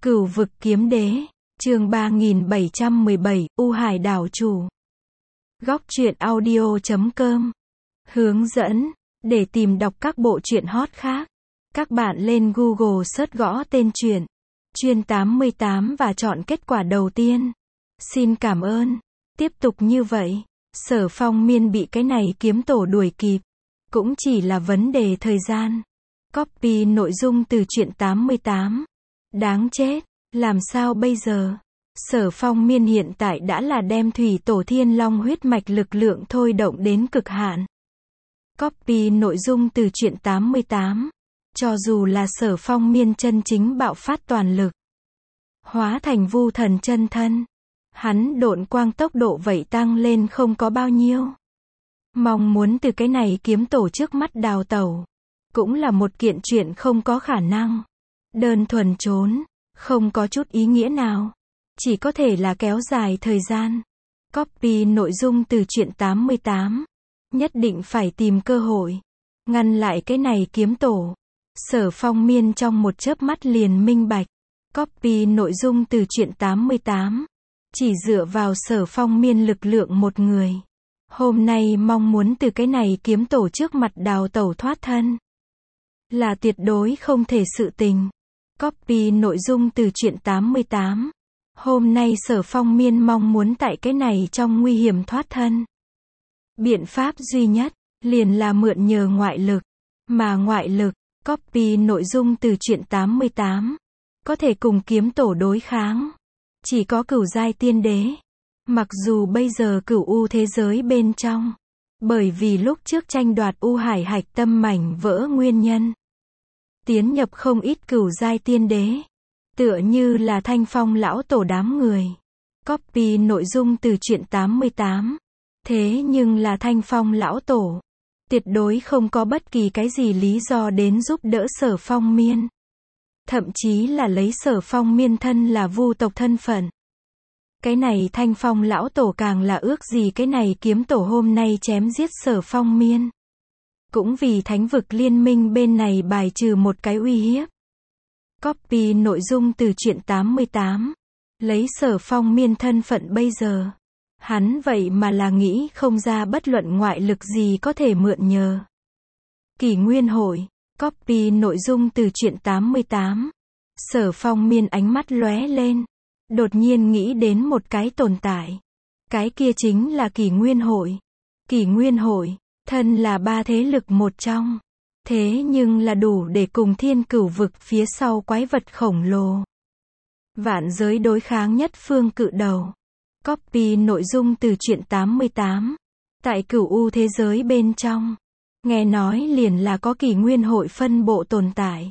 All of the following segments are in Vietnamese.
Cửu vực kiếm đế, chương 3717, U Hải đảo chủ. Góc truyện audio.com. Hướng dẫn, để tìm đọc các bộ truyện hot khác, các bạn lên Google search gõ tên truyện, Chuyên 88 và chọn kết quả đầu tiên. Xin cảm ơn. Tiếp tục như vậy, Sở Phong Miên bị cái này kiếm tổ đuổi kịp, cũng chỉ là vấn đề thời gian. Copy nội dung từ truyện 88. Đáng chết, làm sao bây giờ? Sở Phong Miên hiện tại đã là đem thủy tổ thiên long huyết mạch lực lượng thôi động đến cực hạn. Copy nội dung từ truyện 88. Cho dù là Sở Phong Miên chân chính bạo phát toàn lực, hóa thành vu thần chân thân, hắn độn quang tốc độ vậy tăng lên không có bao nhiêu. Mong muốn từ cái này kiếm tổ trước mắt đào tẩu, cũng là một kiện chuyện không có khả năng. Đơn thuần trốn, không có chút ý nghĩa nào. Chỉ có thể là kéo dài thời gian. Copy nội dung từ truyện 88. Nhất định phải tìm cơ hội, ngăn lại cái này kiếm tổ. Sở Phong Miên trong một chớp mắt liền minh bạch. Copy nội dung từ truyện 88. Chỉ dựa vào Sở Phong Miên lực lượng một người, hôm nay mong muốn từ cái này kiếm tổ trước mặt đào tẩu thoát thân, là tuyệt đối không thể sự tình. Copy nội dung từ truyện 88. Hôm nay Sở Phong Miên mong muốn tại cái này trong nguy hiểm thoát thân. Biện pháp duy nhất, liền là mượn nhờ ngoại lực. Mà ngoại lực, copy nội dung từ truyện 88. Có thể cùng kiếm tổ đối kháng. Chỉ có cửu giai tiên đế. Mặc dù bây giờ cửu u thế giới bên trong, bởi vì lúc trước tranh đoạt U Hải hạch tâm mảnh vỡ nguyên nhân, tiến nhập không ít cửu giai tiên đế, tựa như là Thanh Phong lão tổ đám người. Copy nội dung từ truyện 88. Thế nhưng là Thanh Phong lão tổ tuyệt đối không có bất kỳ cái gì lý do đến giúp đỡ Sở Phong Miên, thậm chí là lấy Sở Phong Miên thân là vu tộc thân phận. Cái này Thanh Phong lão tổ càng là ước gì cái này kiếm tổ hôm nay chém giết Sở Phong Miên, cũng vì thánh vực liên minh bên này bài trừ một cái uy hiếp. Copy nội dung từ truyện 88. Lấy Sở Phong Miên thân phận bây giờ, hắn vậy mà là nghĩ không ra bất luận ngoại lực gì có thể mượn nhờ. Kỷ Nguyên Hội. Copy nội dung từ truyện 88. Sở Phong Miên ánh mắt lóe lên, đột nhiên nghĩ đến một cái tồn tại. Cái kia chính là Kỷ Nguyên Hội. Kỷ Nguyên Hội, thân là ba thế lực một trong. Thế nhưng là đủ để cùng thiên cửu vực phía sau quái vật khổng lồ, vạn giới đối kháng nhất phương cự đầu. Copy nội dung từ truyện 88. Tại cửu u thế giới bên trong, nghe nói liền là có Kỷ Nguyên Hội phân bộ tồn tại.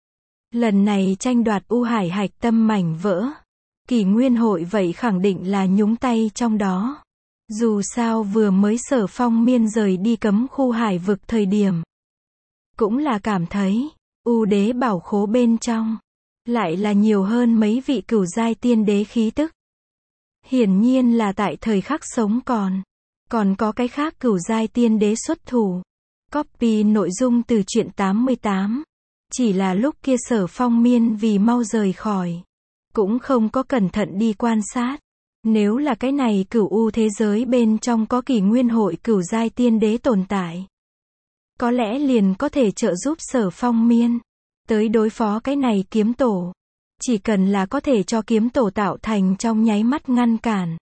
Lần này tranh đoạt U Hải hạch tâm mảnh vỡ, Kỷ Nguyên Hội vậy khẳng định là nhúng tay trong đó. Dù sao vừa mới Sở Phong Miên rời đi cấm khu hải vực thời điểm, cũng là cảm thấy, U đế bảo khố bên trong, lại là nhiều hơn mấy vị cửu giai tiên đế khí tức. Hiển nhiên là tại thời khắc sống còn có cái khác cửu giai tiên đế xuất thủ. Copy nội dung từ truyện 88. Chỉ là lúc kia Sở Phong Miên vì mau rời khỏi, cũng không có cẩn thận đi quan sát. Nếu là cái này cửu u thế giới bên trong có Kỷ Nguyên Hội cửu giai tiên đế tồn tại, có lẽ liền có thể trợ giúp Sở Phong Miên tới đối phó cái này kiếm tổ. Chỉ cần là có thể cho kiếm tổ tạo thành trong nháy mắt ngăn cản,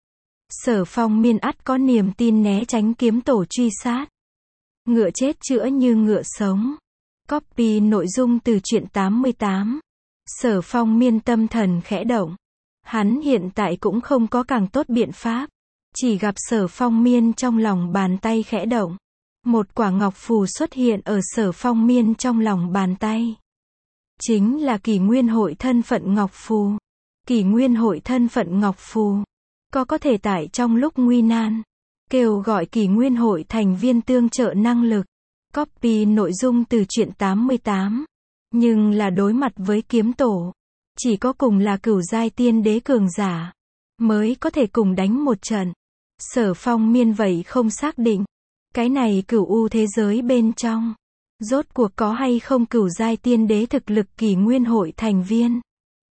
Sở Phong Miên ắt có niềm tin né tránh kiếm tổ truy sát. Ngựa chết chữa như ngựa sống. Copy nội dung từ truyện 88. Sở Phong Miên tâm thần khẽ động. Hắn hiện tại cũng không có càng tốt biện pháp. Chỉ gặp Sở Phong Miên trong lòng bàn tay khẽ động. Một quả ngọc phù xuất hiện ở Sở Phong Miên trong lòng bàn tay. Chính là Kỷ Nguyên Hội thân phận ngọc phù. Kỷ Nguyên Hội thân phận ngọc phù có thể tại trong lúc nguy nan kêu gọi Kỷ Nguyên Hội thành viên tương trợ năng lực. Copy nội dung từ truyện 88. Nhưng là đối mặt với kiếm tổ, chỉ có cùng là cửu giai tiên đế cường giả mới có thể cùng đánh một trận. Sở Phong Miên vậy không xác định, cái này cửu u thế giới bên trong, rốt cuộc có hay không cửu giai tiên đế thực lực Kỷ Nguyên Hội thành viên.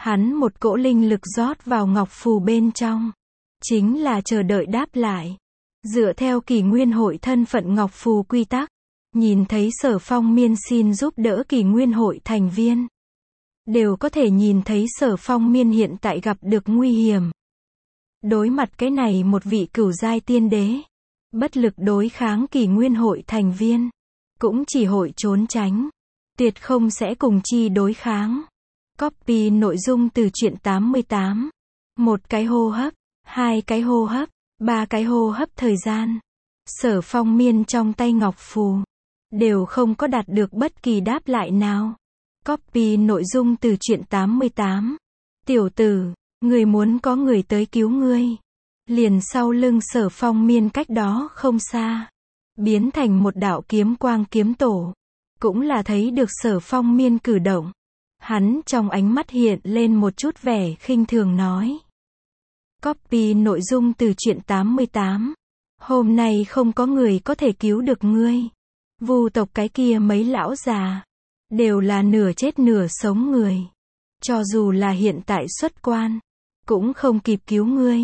Hắn một cỗ linh lực rót vào ngọc phù bên trong. Chính là chờ đợi đáp lại. Dựa theo kỷ nguyên hội thân phận ngọc phù quy tắc. Nhìn thấy Sở Phong Miên xin giúp đỡ kỷ nguyên hội thành viên. Đều có thể nhìn thấy Sở Phong Miên hiện tại gặp được nguy hiểm. Đối mặt cái này một vị cửu giai tiên đế. Bất lực đối kháng kỷ nguyên hội thành viên. Cũng chỉ hội trốn tránh. Tuyệt không sẽ cùng chi đối kháng. Copy nội dung từ truyện 88. Một cái hô hấp, hai cái hô hấp, ba cái hô hấp thời gian. Sở Phong Miên trong tay ngọc phù. Đều không có đạt được bất kỳ đáp lại nào. Copy nội dung từ truyện 88. Tiểu tử, người muốn có người tới cứu ngươi. Liền sau lưng Sở Phong Miên cách đó không xa. Biến thành một đạo kiếm quang kiếm tổ. Cũng là thấy được Sở Phong Miên cử động. Hắn trong ánh mắt hiện lên một chút vẻ khinh thường nói. Copy nội dung từ truyện 88. Hôm nay không có người có thể cứu được ngươi. Vu tộc cái kia mấy lão già. Đều là nửa chết nửa sống người. Cho dù là hiện tại xuất quan. Cũng không kịp cứu ngươi.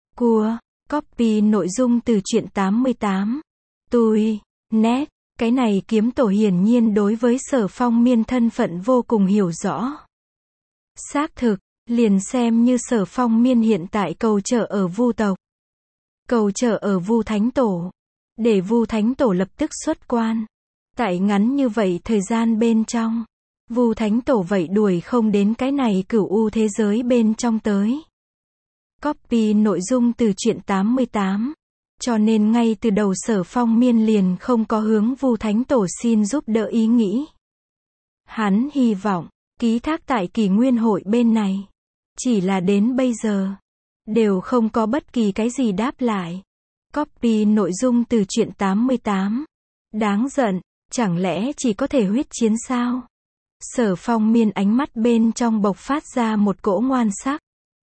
Copy nội dung từ truyện 88. Nét. Cái này kiếm tổ hiển nhiên đối với Sở Phong Miên thân phận vô cùng hiểu rõ. Xác thực, liền xem như Sở Phong Miên hiện tại cầu trợ ở Vu tộc. Cầu trợ ở Vu Thánh Tổ. Để Vu Thánh Tổ lập tức xuất quan. Tại ngắn như vậy thời gian bên trong. Vu Thánh Tổ vậy đuổi không đến cái này cửu u thế giới bên trong tới. Copy nội dung từ truyện 88. Cho nên ngay từ đầu Sở Phong Miên liền không có hướng Vu Thánh Tổ xin giúp đỡ ý nghĩ. Hắn hy vọng, ký thác tại kỷ nguyên hội bên này. Chỉ là đến bây giờ, đều không có bất kỳ cái gì đáp lại. Copy nội dung từ truyện 88. Đáng giận, chẳng lẽ chỉ có thể huyết chiến sao? Sở Phong Miên ánh mắt bên trong bộc phát ra một cỗ ngoan sắc.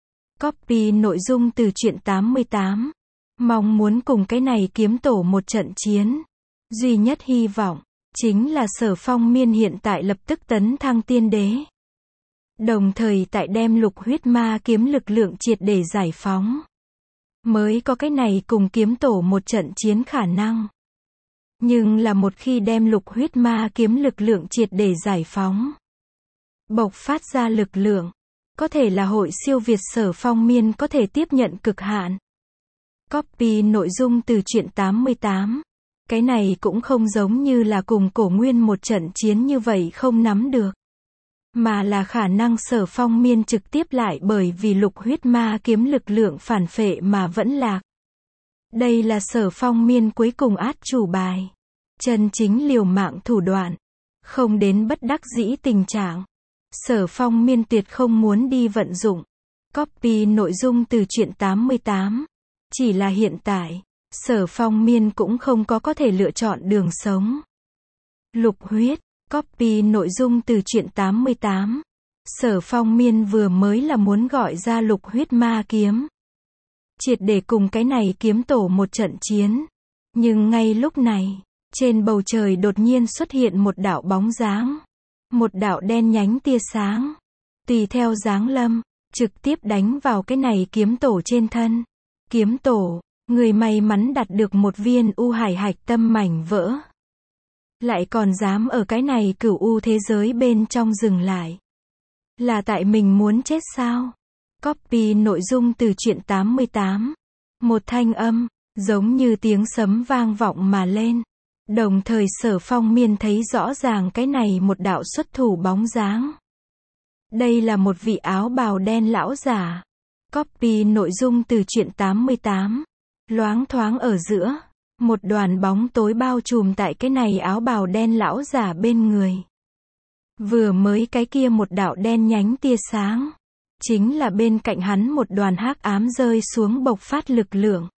Copy nội dung từ truyện 88. Mong muốn cùng cái này kiếm tổ một trận chiến. Duy nhất hy vọng, chính là Sở Phong Miên hiện tại lập tức tấn thăng tiên đế. Đồng thời tại đem lục huyết ma kiếm lực lượng triệt để giải phóng. Mới có cái này cùng kiếm tổ một trận chiến khả năng. Nhưng là một khi đem lục huyết ma kiếm lực lượng triệt để giải phóng. Bộc phát ra lực lượng. Có thể là hội siêu việt Sở Phong Miên có thể tiếp nhận cực hạn. Copy nội dung từ truyện 88. Cái này cũng không giống như là cùng cổ nguyên một trận chiến như vậy không nắm được. Mà là khả năng Sở Phong Miên trực tiếp lại bởi vì lục huyết ma kiếm lực lượng phản phệ mà vẫn lạc. Đây là Sở Phong Miên cuối cùng át chủ bài. Chân chính liều mạng thủ đoạn. Không đến bất đắc dĩ tình trạng. Sở Phong Miên tuyệt không muốn đi vận dụng. Copy nội dung từ truyện 88. Chỉ là hiện tại, Sở Phong Miên cũng không có thể lựa chọn đường sống. Lục huyết, copy nội dung từ truyện 88. Sở Phong Miên vừa mới là muốn gọi ra lục huyết ma kiếm. Triệt để cùng cái này kiếm tổ một trận chiến. Nhưng ngay lúc này, trên bầu trời đột nhiên xuất hiện một đạo bóng dáng. Một đạo đen nhánh tia sáng. Tùy theo dáng lâm, trực tiếp đánh vào cái này kiếm tổ trên thân. Kiếm tổ, người may mắn đạt được một viên u hải hạch tâm mảnh vỡ. Lại còn dám ở cái này cửu u thế giới bên trong dừng lại. Là tại mình muốn chết sao? Copy nội dung từ truyện 88. Một thanh âm, giống như tiếng sấm vang vọng mà lên. Đồng thời Sở Phong Miên thấy rõ ràng cái này một đạo xuất thủ bóng dáng. Đây là một vị áo bào đen lão giả. Copy nội dung từ truyện 88. Loáng thoáng ở giữa, một đoàn bóng tối bao trùm tại cái này áo bào đen lão giả bên người. Vừa mới cái kia một đạo đen nhánh tia sáng, chính là bên cạnh hắn một đoàn hắc ám rơi xuống bộc phát lực lượng.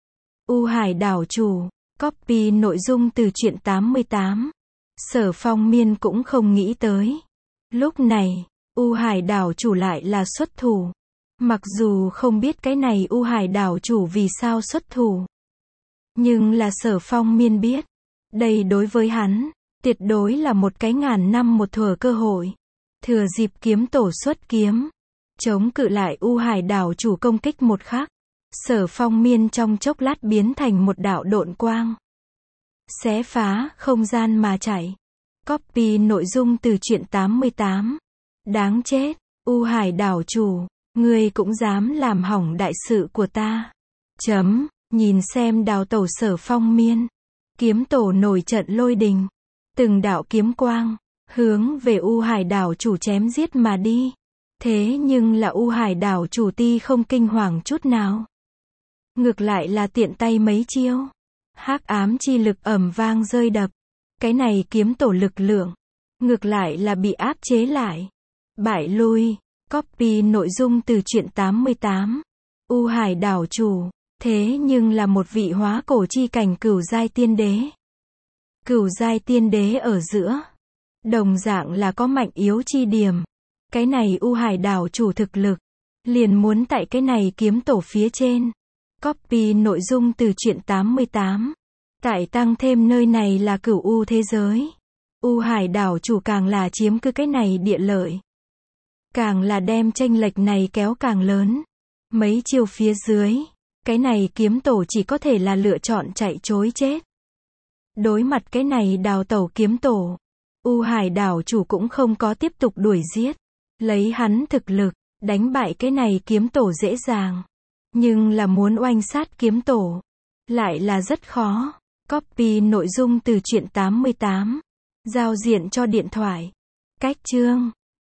U Hải đảo chủ. Copy nội dung từ truyện 88. Sở Phong Miên cũng không nghĩ tới. Lúc này, U Hải đảo chủ lại là xuất thủ. Mặc dù không biết cái này U Hải đảo chủ vì sao xuất thủ. Nhưng là Sở Phong Miên biết. Đây đối với hắn, tuyệt đối là một cái ngàn năm một thuở cơ hội. Thừa dịp kiếm tổ xuất kiếm. Chống cự lại U Hải đảo chủ công kích một khắc. Sở Phong Miên trong chốc lát biến thành một đạo độn quang. Xé phá không gian mà chạy. Copy nội dung từ truyện 88. Đáng chết, U Hải đảo chủ, ngươi cũng dám làm hỏng đại sự của ta. Nhìn xem đào tẩu Sở Phong Miên. Kiếm tổ nổi trận lôi đình. Từng đạo kiếm quang, hướng về U Hải đảo chủ chém giết mà đi. Thế nhưng là U Hải đảo chủ ti không kinh hoàng chút nào. Ngược lại là tiện tay mấy chiêu. Hắc ám chi lực ầm vang rơi đập. Cái này kiếm tổ lực lượng. Ngược lại là bị áp chế lại. Bại lui. Copy nội dung từ truyện 88. U Hải đảo chủ. Thế nhưng là một vị hóa cổ chi cảnh cửu giai tiên đế. Cửu giai tiên đế ở giữa. Đồng dạng là có mạnh yếu chi điểm. Cái này U Hải đảo chủ thực lực. Liền muốn tại cái này kiếm tổ phía trên. Copy nội dung từ truyện 88. Tại tăng thêm nơi này là cửu U thế giới. U Hải đảo chủ càng là chiếm cứ cái này địa lợi. Càng là đem chênh lệch này kéo càng lớn. Mấy chiêu phía dưới. Cái này kiếm tổ chỉ có thể là lựa chọn chạy chối chết. Đối mặt cái này đào tẩu kiếm tổ. U Hải đảo chủ cũng không có tiếp tục đuổi giết. Lấy hắn thực lực, đánh bại cái này kiếm tổ dễ dàng. Nhưng là muốn oanh sát kiếm tổ. Lại là rất khó. Copy nội dung từ truyện 88. Giao diện cho điện thoại. Cách chương.